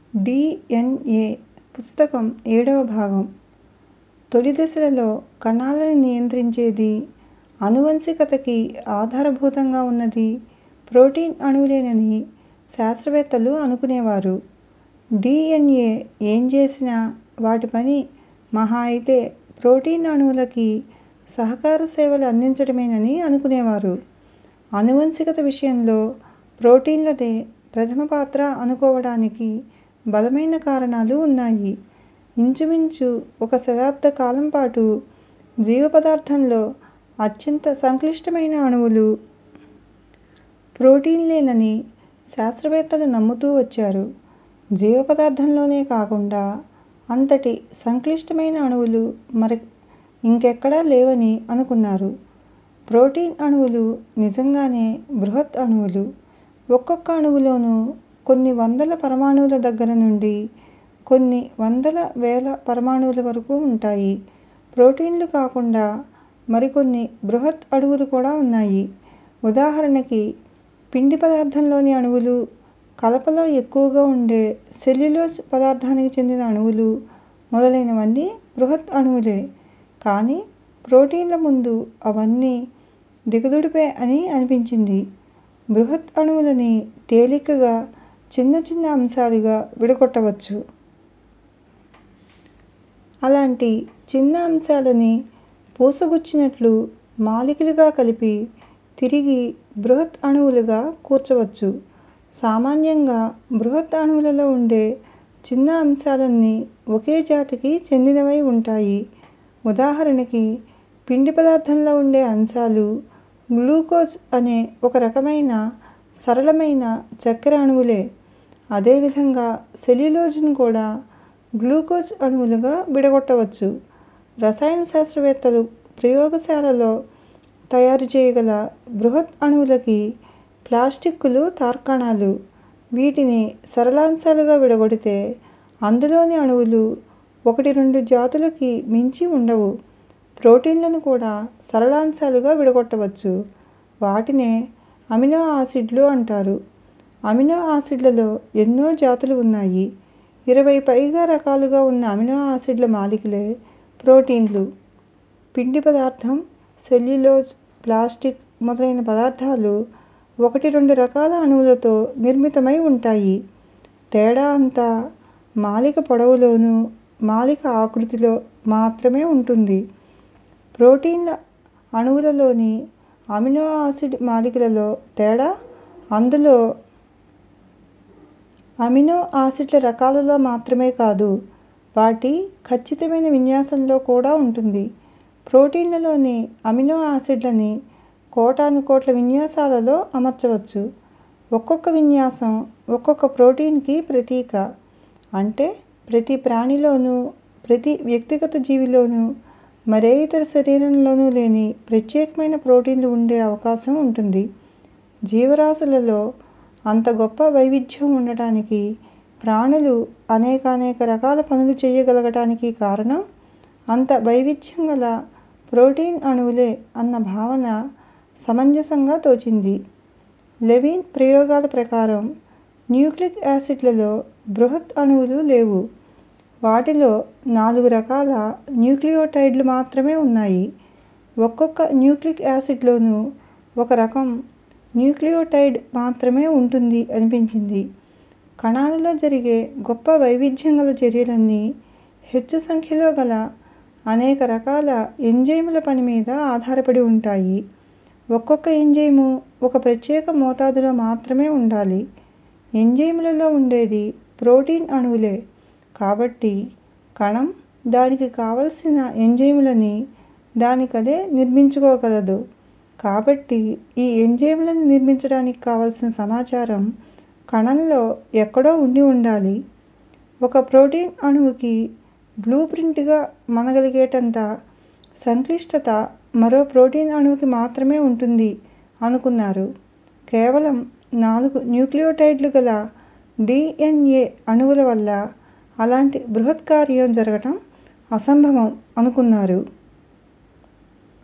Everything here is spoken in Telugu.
డిఎన్ఏ పుస్తకం 7వ భాగం. తొలి దశలలో కణాలను నియంత్రించేది, ఆనువంశికతకి ఆధారభూతంగా ఉన్నది ప్రోటీన్ అణువులేనని శాస్త్రవేత్తలు అనుకునేవారు. డిఎన్ఏ ఏం చేసినా వాటి పని మహా అయితే ప్రోటీన్ అణువులకి సహకార సేవలు అందించడమేనని అనుకునేవారు. ఆనువంశికత విషయంలో ప్రోటీన్లదే ప్రథమ పాత్ర అనుకోవడానికి బలమైన కారణాలు ఉన్నాయి. ఇంచుమించు 1 శతాబ్ద కాలం పాటు జీవపదార్థంలో అత్యంత సంక్లిష్టమైన అణువులు ప్రోటీన్లేనని శాస్త్రవేత్తలు నమ్ముతూ వచ్చారు. జీవపదార్థంలోనే కాకుండా అంతటి సంక్లిష్టమైన అణువులు మరి ఇంకెక్కడా లేవని అనుకున్నారు. ప్రోటీన్ అణువులు నిజంగానే బృహత్ అణువులు. ఒక్కొక్క అణువులోనూ కొన్ని వందల పరమాణువుల దగ్గర నుండి కొన్ని వందల వేల పరమాణువుల వరకు ఉంటాయి. ప్రోటీన్లు కాకుండా మరికొన్ని బృహత్ అణువులు కూడా ఉన్నాయి. ఉదాహరణకి పిండి పదార్థంలోని అణువులు, కలపలో ఎక్కువగా ఉండే సెల్యులోజ్ పదార్థానికి చెందిన అణువులు మొదలైనవన్నీ బృహత్ అణువులే. కానీ ప్రోటీన్ల ముందు అవన్నీ దిగదుడిపే అని అనిపించింది. బృహత్ అణువులని తేలికగా చిన్న చిన్న అంశాలుగా విడగొట్టవచ్చు. అలాంటి చిన్న అంశాలని పూసగుచ్చినట్లు మాలికలుగా కలిపి తిరిగి బృహత్ అణువులుగా కూర్చవచ్చు. సామాన్యంగా బృహత్ అణువులలో ఉండే చిన్న అంశాలన్నీ ఒకే జాతికి చెందినవై ఉంటాయి. ఉదాహరణకి పిండి పదార్థంలో ఉండే అంశాలు గ్లూకోజ్ అనే ఒక రకమైన సరళమైన చక్కెర అణువులే. అదేవిధంగా సెల్యులోజ్ను కూడా గ్లూకోజ్ అణువులుగా విడగొట్టవచ్చు. రసాయన శాస్త్రవేత్తలు ప్రయోగశాలలో తయారు చేయగల బృహత్ అణువులకి ప్లాస్టిక్కులు తార్కాణాలు. వీటిని సరళాంశాలుగా విడగొడితే అందులోని అణువులు 1-2 జాతులకి మించి ఉండవు. ప్రోటీన్లను కూడా సరళాంశాలుగా విడగొట్టవచ్చు. వాటినే అమినో ఆసిడ్లు అంటారు. అమినో ఆసిడ్లలో ఎన్నో జాతులు ఉన్నాయి. 20 పైగా రకాలుగా ఉన్న అమినో ఆసిడ్ల మాలికలే ప్రోటీన్లు. పిండి పదార్థం, సెల్యులోజ్, ప్లాస్టిక్ మొదలైన పదార్థాలు 1-2 రకాల అణువులతో నిర్మితమై ఉంటాయి. తేడా అంతా మాలిక పొడవులోనూ, మాలిక ఆకృతిలో మాత్రమే ఉంటుంది. ప్రోటీన్ల అణువులలోని అమినో ఆసిడ్ మాలికలలో తేడా అందులో అమినో ఆసిడ్ల రకాలలో మాత్రమే కాదు, వాటి ఖచ్చితమైన విన్యాసంలో కూడా ఉంటుంది. ప్రోటీన్లలోని అమినో ఆసిడ్లని కోటానుకోట్ల విన్యాసాలలో అమర్చవచ్చు. ఒక్కొక్క విన్యాసం ఒక్కొక్క ప్రోటీన్కి ప్రతీక. అంటే ప్రతి ప్రాణిలోనూ, ప్రతి వ్యక్తిగత జీవిలోనూ, మరే ఇతర శరీరంలోనూ లేని ప్రత్యేకమైన ప్రోటీన్లు ఉండే అవకాశం ఉంటుంది. జీవరాశులలో అంత గొప్ప వైవిధ్యం ఉండటానికి, ప్రాణులు అనేకానేక రకాల పనులు చేయగలగటానికి కారణం అంత వైవిధ్యం గల ప్రోటీన్ అణువులే అన్న భావన సమంజసంగా తోచింది. లెవిన్ ప్రయోగాల ప్రకారం న్యూక్లిక్ యాసిడ్లలో బృహత్ అణువులు లేవు. వాటిలో 4 రకాల న్యూక్లియోటైడ్లు మాత్రమే ఉన్నాయి. ఒక్కొక్క న్యూక్లిక్ యాసిడ్లోనూ ఒక రకం న్యూక్లియోటైడ్ మాత్రమే ఉంటుంది అనిపించింది. కణాలలో జరిగే గొప్ప వైవిధ్యం గల చర్యలన్నీ హెచ్చు సంఖ్యలో గల అనేక రకాల ఎంజైముల పని మీద ఆధారపడి ఉంటాయి. ఒక్కొక్క ఎంజైము ఒక ప్రత్యేక మోతాదులో మాత్రమే ఉండాలి. ఎంజైములలో ఉండేది ప్రోటీన్ అణువులే. కాబట్టి కణం దానికి కావలసిన ఎంజైములని దానికదే నిర్మించుకోగలదు. కాబట్టి ఈ ఎంజైములను నిర్మించడానికి కావలసిన సమాచారం కణంలో ఎక్కడో ఉండి ఉండాలి. ఒక ప్రోటీన్ అణువుకి బ్లూ ప్రింట్గా మనగలిగేటంత సంక్లిష్టత మరో ప్రోటీన్ అణువుకి మాత్రమే ఉంటుంది అనుకున్నారు. కేవలం 4 న్యూక్లియోటైడ్లు గల డిఎన్ఏ అణువుల వల్ల అలాంటి బృహత్ కార్యం జరగటం అసంభవం అనుకున్నారు.